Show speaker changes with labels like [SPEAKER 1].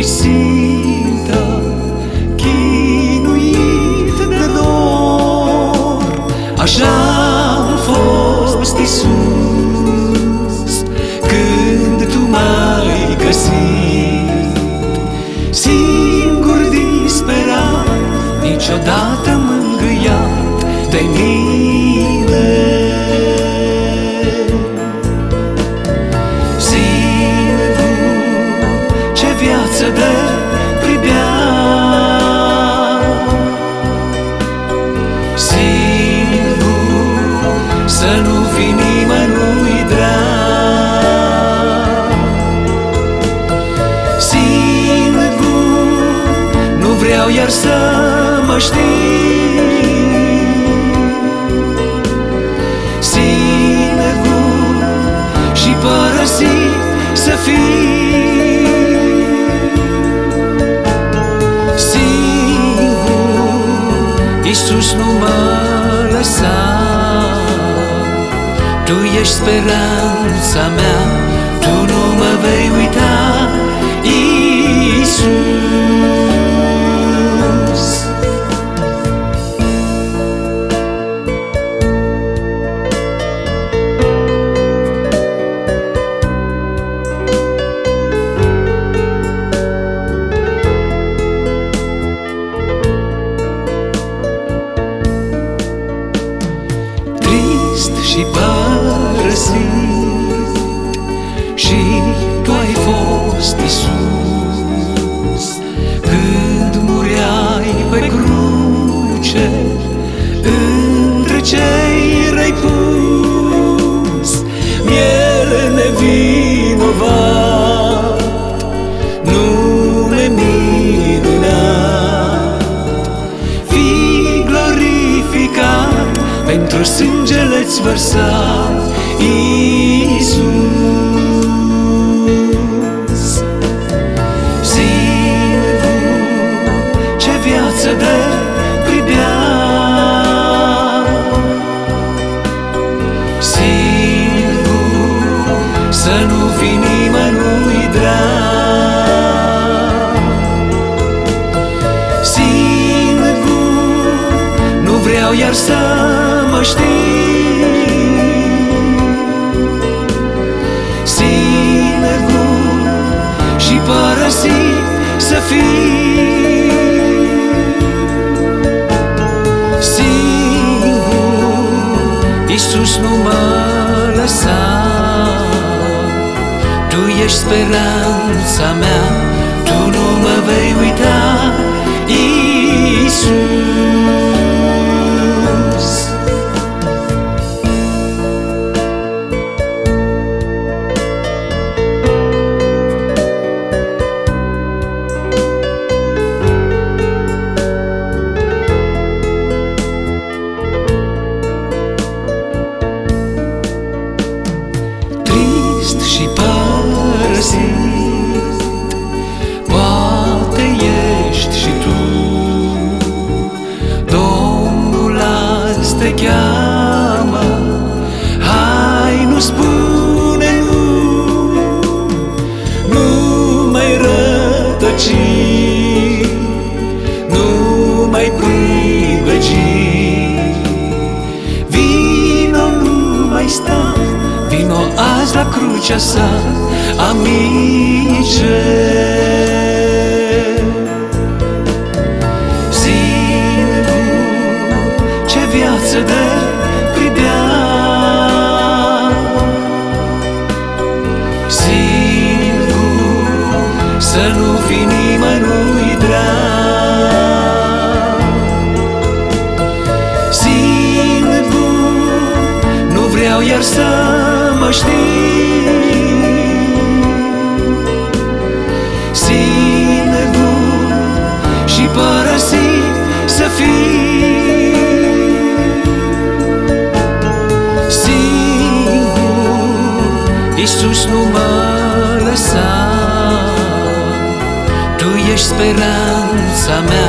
[SPEAKER 1] simtă chinuit de dor. Așa-a fost Iisus când tu m-ai găsit, singur disperat, niciodată mângâiat de mine. Viață de pribea, singur, să nu fii nimănui drag. Singur, nu vreau iar să mă știi. Singur și părăsit să fii. Iisus, nu mă lăsa, Tu ești speranța mea, Tu nu mă vei uita, Iisus. Și părăsit, și Tu ai fost Iisus când mureai pe cruce, între cei răi pus, miere nevinovat, nume minunat, fii glorificat pentru sângele-ți vărsat, Iisus. Singur, ce viață de pribea, singur, să nu fii nimănui drag. Singur, nu vreau iar să mă știi. Singur și părăsit să fii. Singur, Iisus, nu mă lăsa, Tu ești speranța mea, Tu nu mă vei uita, Iisus. Și părăsit, poate ești și tu, Domnul azi te cheamă, hai, nu spune nu, nu mai rătăci, nu mai pribăgi, vino, nu mai sta, vino azi la crucea sa, amice. Singur, ce viață de pribea, singur, să nu fii nimănui drag. Singur, nu vreau iar să mă știi. Singur și părăsit să fii. Singur, Iisus, nu mă lăsa, Tu ești speranța mea,